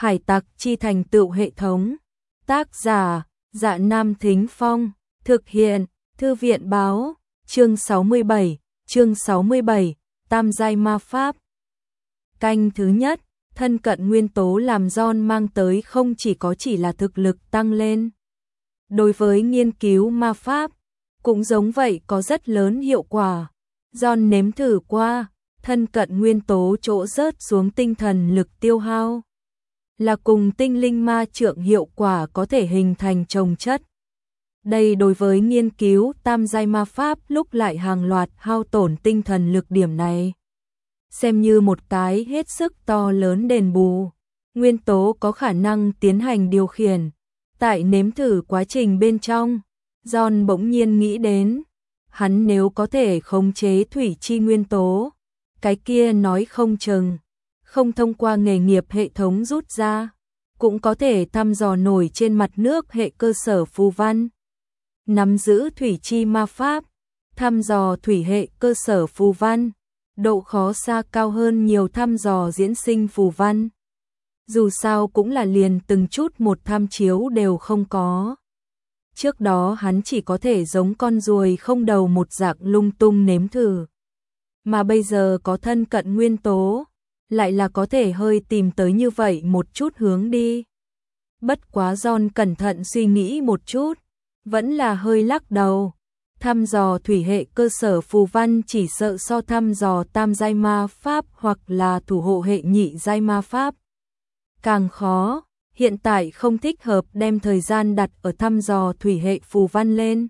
Hải tặc chi thành tựu hệ thống. Tác giả: Dạ Nam Thính Phong. Thực hiện: Thư viện báo. Chương 67, Tam giai ma pháp. Canh thứ nhất, thân cận nguyên tố làm John mang tới không chỉ là thực lực tăng lên. Đối với nghiên cứu ma pháp, cũng giống vậy có rất lớn hiệu quả. John nếm thử qua, thân cận nguyên tố chỗ rớt xuống tinh thần lực tiêu hao. Là cùng tinh linh ma trượng hiệu quả có thể hình thành chồng chất. Đây đối với nghiên cứu tam giai ma pháp lúc lại hàng loạt hao tổn tinh thần lực điểm này. Xem như một cái hết sức to lớn đền bù. Nguyên tố có khả năng tiến hành điều khiển. Tại nếm thử quá trình bên trong, John bỗng nhiên nghĩ đến, hắn nếu có thể khống chế thủy chi nguyên tố, cái kia nói không chừng, không thông qua nghề nghiệp hệ thống rút ra, cũng có thể thăm dò nổi trên mặt nước hệ cơ sở phù văn. Nắm giữ thủy chi ma pháp, thăm dò thủy hệ cơ sở phù văn, độ khó xa cao hơn nhiều thăm dò diễn sinh phù văn. Dù sao cũng là liền từng chút một tham chiếu đều không có. Trước đó hắn chỉ có thể giống con ruồi không đầu một dạng lung tung nếm thử. Mà bây giờ có thân cận nguyên tố, lại là có thể hơi tìm tới như vậy một chút hướng đi. Bất quá John cẩn thận suy nghĩ một chút, vẫn là hơi lắc đầu. Thăm dò thủy hệ cơ sở phù văn chỉ sợ so thăm dò tam giai ma pháp hoặc là thủ hộ hệ nhị giai ma pháp càng khó. Hiện tại không thích hợp đem thời gian đặt ở thăm dò thủy hệ phù văn lên.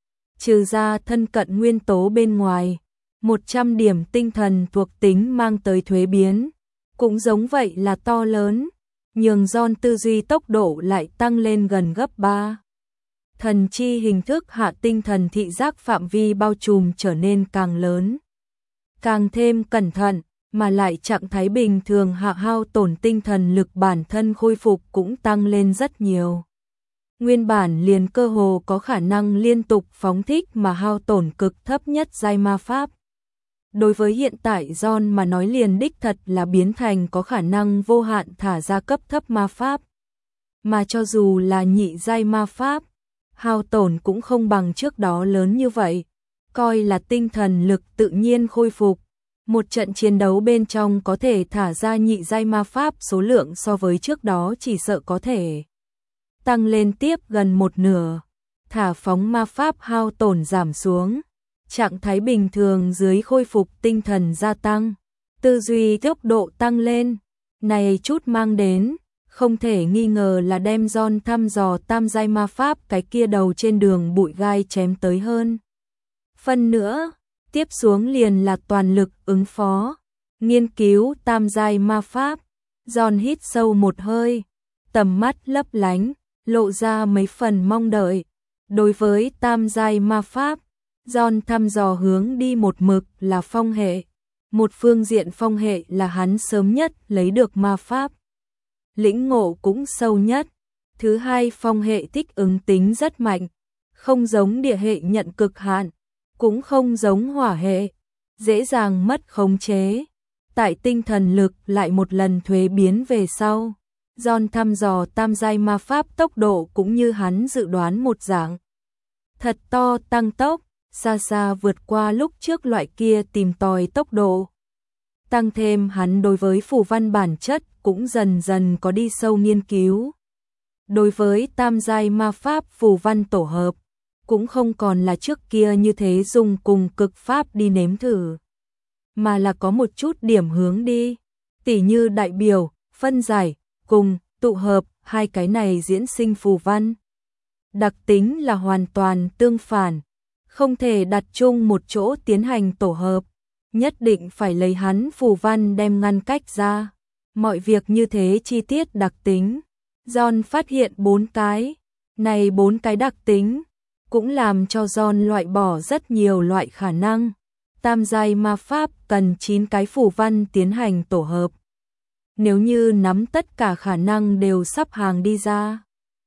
Trừ ra thân cận nguyên tố bên ngoài, 100 điểm tinh thần thuộc tính mang tới thuế biến, cũng giống vậy là to lớn, nhường John tư duy tốc độ lại tăng lên gần gấp 3. Thần chi hình thức hạ tinh thần thị giác phạm vi bao trùm trở nên càng lớn, càng thêm cẩn thận, mà lại trạng thái bình thường hạ hao tổn tinh thần lực bản thân khôi phục cũng tăng lên rất nhiều. Nguyên bản liền cơ hồ có khả năng liên tục phóng thích mà hao tổn cực thấp nhất giai ma pháp. Đối với hiện tại John mà nói liền đích thật là biến thành có khả năng vô hạn thả ra cấp thấp ma pháp. Mà cho dù là nhị giai ma pháp, hao tổn cũng không bằng trước đó lớn như vậy, coi là tinh thần lực tự nhiên khôi phục. Một trận chiến đấu bên trong có thể thả ra nhị giai ma pháp số lượng so với trước đó chỉ sợ có thể tăng lên tiếp gần một nửa. Thả phóng ma pháp hao tổn giảm xuống, trạng thái bình thường dưới khôi phục tinh thần gia tăng, tư duy tốc độ tăng lên. Này chút mang đến, không thể nghi ngờ là đem John thăm dò tam giai ma pháp cái kia đầu trên đường bụi gai chém tới hơn. Phần nữa, tiếp xuống liền là toàn lực ứng phó, nghiên cứu tam giai ma pháp. John hít sâu một hơi, tầm mắt lấp lánh, lộ ra mấy phần mong đợi. Đối với tam giai ma pháp, John thăm dò hướng đi một mực là phong hệ. Một phương diện phong hệ là hắn sớm nhất lấy được ma pháp, lĩnh ngộ cũng sâu nhất. Thứ hai, phong hệ thích ứng tính rất mạnh, không giống địa hệ nhận cực hạn, cũng không giống hỏa hệ, dễ dàng mất khống chế. Tại tinh thần lực lại một lần thuế biến về sau, John thăm dò tam giai ma pháp tốc độ cũng như hắn dự đoán một dạng. Thật to tăng tốc, xa xa vượt qua lúc trước loại kia tìm tòi tốc độ. Tăng thêm hắn đối với phù văn bản chất cũng dần dần có đi sâu nghiên cứu. Đối với tam giai ma pháp phù văn tổ hợp, cũng không còn là trước kia như thế dùng cùng cực pháp đi nếm thử, mà là có một chút điểm hướng đi, tỉ như đại biểu, phân giải, cùng, tụ hợp, hai cái này diễn sinh phù văn. Đặc tính là hoàn toàn tương phản, không thể đặt chung một chỗ tiến hành tổ hợp, nhất định phải lấy hắn phù văn đem ngăn cách ra. Mọi việc như thế chi tiết đặc tính, John phát hiện 4 cái, này 4 cái đặc tính cũng làm cho John loại bỏ rất nhiều loại khả năng. Tam giai ma pháp cần 9 cái phù văn tiến hành tổ hợp. Nếu như nắm tất cả khả năng đều sắp hàng đi ra,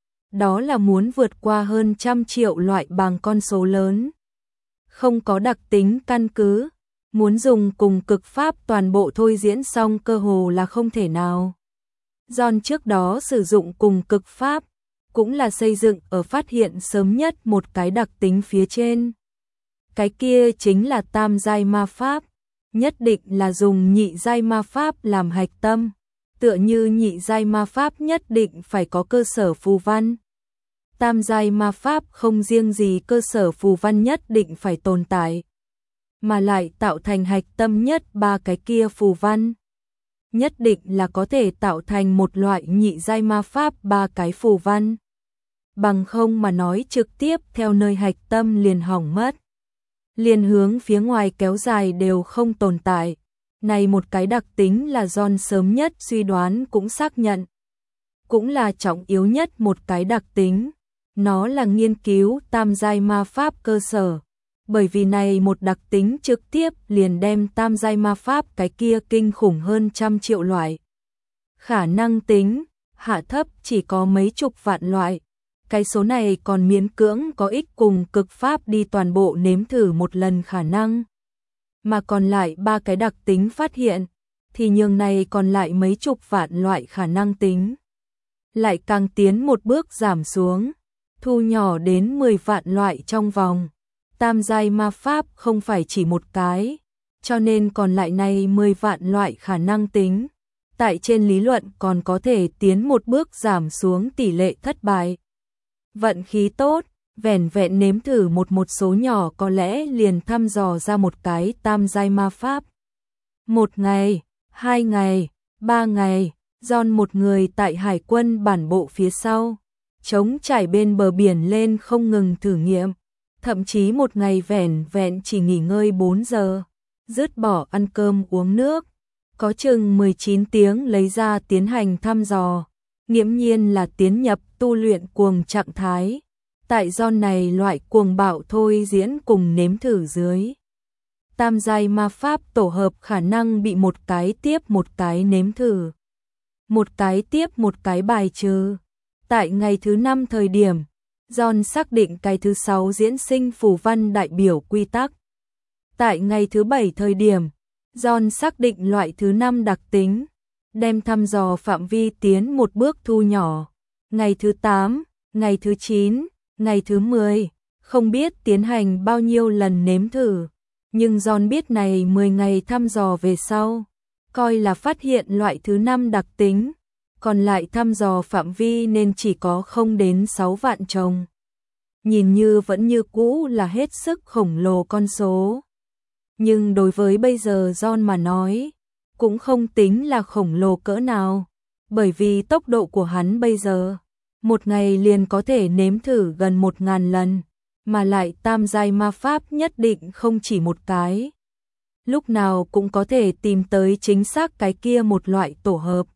đó là muốn vượt qua hơn 100 triệu loại bằng con số lớn. Không có đặc tính căn cứ, muốn dùng cùng cực pháp toàn bộ thôi diễn xong cơ hồ là không thể nào. John trước đó sử dụng cùng cực pháp, cũng là xây dựng ở phát hiện sớm nhất một cái đặc tính phía trên. Cái kia chính là tam giai ma pháp, nhất định là dùng nhị giai ma pháp làm hạch tâm, tựa như nhị giai ma pháp nhất định phải có cơ sở phù văn. Tam giai ma pháp không riêng gì cơ sở phù văn nhất định phải tồn tại, mà lại tạo thành hạch tâm nhất ba cái kia phù văn. Nhất định là có thể tạo thành một loại nhị giai ma pháp ba cái phù văn. Bằng không mà nói trực tiếp theo nơi hạch tâm liền hỏng mất. Liền hướng phía ngoài kéo dài đều không tồn tại. Này một cái đặc tính là John sớm nhất suy đoán cũng xác nhận. Cũng là trọng yếu nhất một cái đặc tính. Nó là nghiên cứu tam giai ma pháp cơ sở. Bởi vì này một đặc tính trực tiếp liền đem tam giai ma pháp cái kia kinh khủng hơn 100 triệu loại. Khả năng tính, hạ thấp chỉ có mấy chục vạn loại. Cái số này còn miễn cưỡng có ích cùng cực pháp đi toàn bộ nếm thử một lần khả năng. Mà còn lại ba cái đặc tính phát hiện, thì nhường này còn lại mấy chục vạn loại khả năng tính. Lại càng tiến một bước giảm xuống, thu nhỏ đến 10 vạn loại trong vòng. Tam giai ma pháp không phải chỉ một cái, cho nên còn lại này 10 vạn loại khả năng tính. Tại trên lý luận còn có thể tiến một bước giảm xuống tỷ lệ thất bại. Vận khí tốt, vẻn vẹn nếm thử một số nhỏ có lẽ liền thăm dò ra một cái tam giai ma pháp. 1 ngày, 2 ngày, 3 ngày, John một người tại hải quân bản bộ phía sau, trống trải bên bờ biển lên không ngừng thử nghiệm. Thậm chí một ngày vẻn vẹn chỉ nghỉ ngơi 4 giờ, dứt bỏ ăn cơm uống nước, có chừng 19 tiếng lấy ra tiến hành thăm dò, nghiễm nhiên là tiến nhập tu luyện cuồng trạng thái. Tại John này loại cuồng bạo thôi diễn cùng nếm thử dưới. Tam giai ma pháp tổ hợp khả năng bị một cái tiếp một cái nếm thử. Một cái tiếp một cái bài trừ. Tại ngày thứ 5 thời điểm, John xác định cái thứ 6 diễn sinh phù văn đại biểu quy tắc. Tại ngày thứ 7 thời điểm, John xác định loại thứ 5 đặc tính, đem thăm dò phạm vi tiến một bước thu nhỏ. Ngày thứ 8, ngày thứ 9, ngày thứ 10, không biết tiến hành bao nhiêu lần nếm thử, nhưng John biết này 10 ngày thăm dò về sau, coi là phát hiện loại thứ 5 đặc tính. Còn lại thăm dò phạm vi nên chỉ có không đến 6 vạn trồng. Nhìn như vẫn như cũ là hết sức khổng lồ con số. Nhưng đối với bây giờ John mà nói, cũng không tính là khổng lồ cỡ nào. Bởi vì tốc độ của hắn bây giờ, một ngày liền có thể nếm thử gần 1000 lần. Mà lại tam giai ma pháp nhất định không chỉ một cái. Lúc nào cũng có thể tìm tới chính xác cái kia một loại tổ hợp.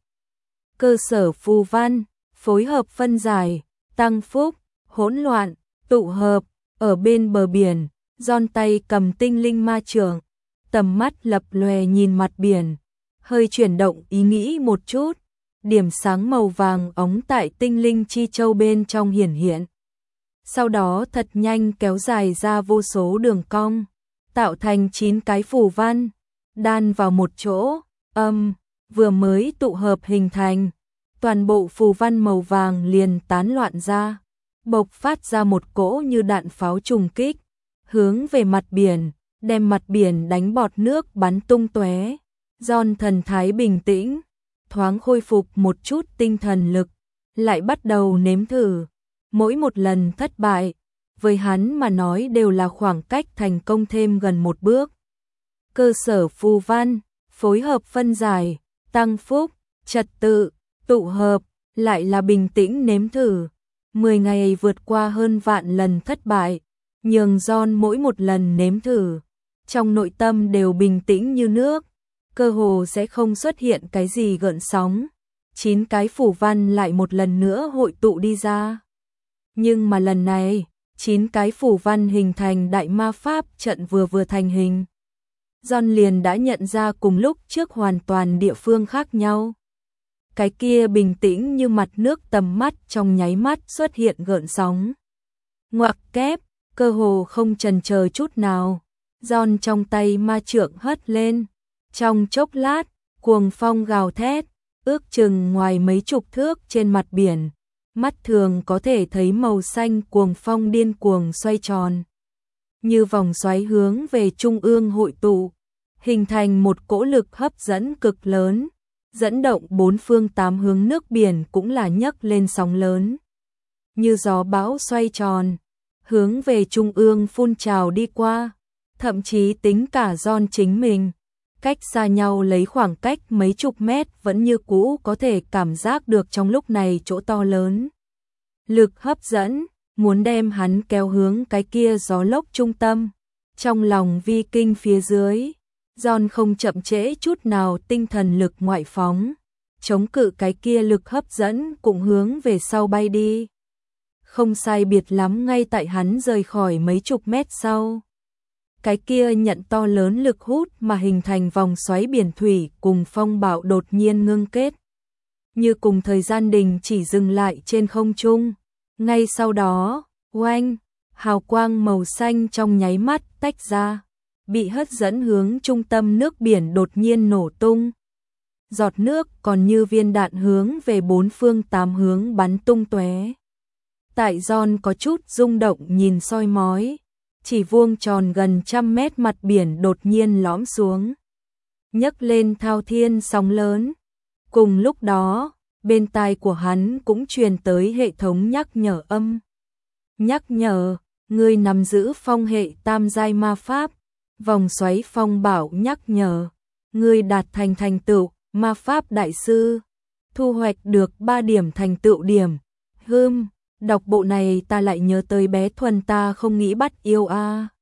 Cơ sở phù văn, phối hợp phân giải, tăng phúc, hỗn loạn, tụ hợp, ở bên bờ biển, John tay cầm tinh linh ma trượng, tầm mắt lập lòe nhìn mặt biển, hơi chuyển động ý nghĩ một chút, điểm sáng màu vàng óng tại tinh linh chi châu bên trong hiển hiện. Sau đó thật nhanh kéo dài ra vô số đường cong, tạo thành 9 cái phù văn, đan vào một chỗ, vừa mới tụ hợp hình thành, toàn bộ phù văn màu vàng liền tán loạn ra, bộc phát ra một cỗ như đạn pháo trùng kích, hướng về mặt biển, đem mặt biển đánh bọt nước bắn tung tóe. John thần thái bình tĩnh, thoáng khôi phục một chút tinh thần lực, lại bắt đầu nếm thử. Mỗi một lần thất bại, với hắn mà nói đều là khoảng cách thành công thêm gần một bước. Cơ sở phù văn, phối hợp phân giải, tăng phúc, trật tự, tụ hợp, lại là bình tĩnh nếm thử. 10 ngày vượt qua hơn vạn lần thất bại, nhường John mỗi một lần nếm thử, trong nội tâm đều bình tĩnh như nước, cơ hồ sẽ không xuất hiện cái gì gợn sóng. 9 cái phù văn lại một lần nữa hội tụ đi ra. Nhưng mà lần này, 9 cái phù văn hình thành đại ma pháp trận vừa thành hình. John liền đã nhận ra cùng lúc trước hoàn toàn địa phương khác nhau. Cái kia bình tĩnh như mặt nước tầm mắt trong nháy mắt xuất hiện gợn sóng. Ngoặc kép, cơ hồ không chần chờ chút nào. John trong tay ma trượng hất lên. Trong chốc lát, cuồng phong gào thét, ước chừng ngoài mấy chục thước trên mặt biển, mắt thường có thể thấy màu xanh cuồng phong điên cuồng xoay tròn, như vòng xoáy hướng về trung ương hội tụ, hình thành một cỗ lực hấp dẫn cực lớn, dẫn động bốn phương tám hướng. Nước biển cũng là nhấc lên sóng lớn, như gió bão xoay tròn, hướng về trung ương phun trào đi qua, thậm chí tính cả John chính mình, cách xa nhau lấy khoảng cách mấy chục mét vẫn như cũ có thể cảm giác được trong lúc này chỗ to lớn. Lực hấp dẫn, muốn đem hắn kéo hướng cái kia gió lốc trung tâm. Trong lòng vi kinh phía dưới, John không chậm trễ chút nào tinh thần lực ngoại phóng, chống cự cái kia lực hấp dẫn cũng hướng về sau bay đi. Không sai biệt lắm ngay tại hắn rời khỏi mấy chục mét sau. Cái kia nhận to lớn lực hút mà hình thành vòng xoáy biển thủy cùng phong bạo đột nhiên ngưng kết. Như cùng thời gian đình chỉ dừng lại trên không trung. Ngay sau đó, oanh, hào quang màu xanh trong nháy mắt tách ra, bị hất dẫn hướng trung tâm nước biển đột nhiên nổ tung. Giọt nước còn như viên đạn hướng về bốn phương tám hướng bắn tung tóe. Tại John có chút rung động nhìn soi mói, chỉ vuông tròn gần 100 mét mặt biển đột nhiên lõm xuống, nhấc lên thao thiên sóng lớn. Cùng lúc đó, bên tai của hắn cũng truyền tới hệ thống nhắc nhở âm. Nhắc nhở, ngươi nắm giữ phong hệ tam giai ma pháp, vòng xoáy phong bảo nhắc nhở, ngươi đạt thành thành tựu ma pháp đại sư, thu hoạch được 3 điểm thành tựu điểm. Đọc bộ này ta lại nhớ tới bé Thuần ta không nghĩ bắt yêu a.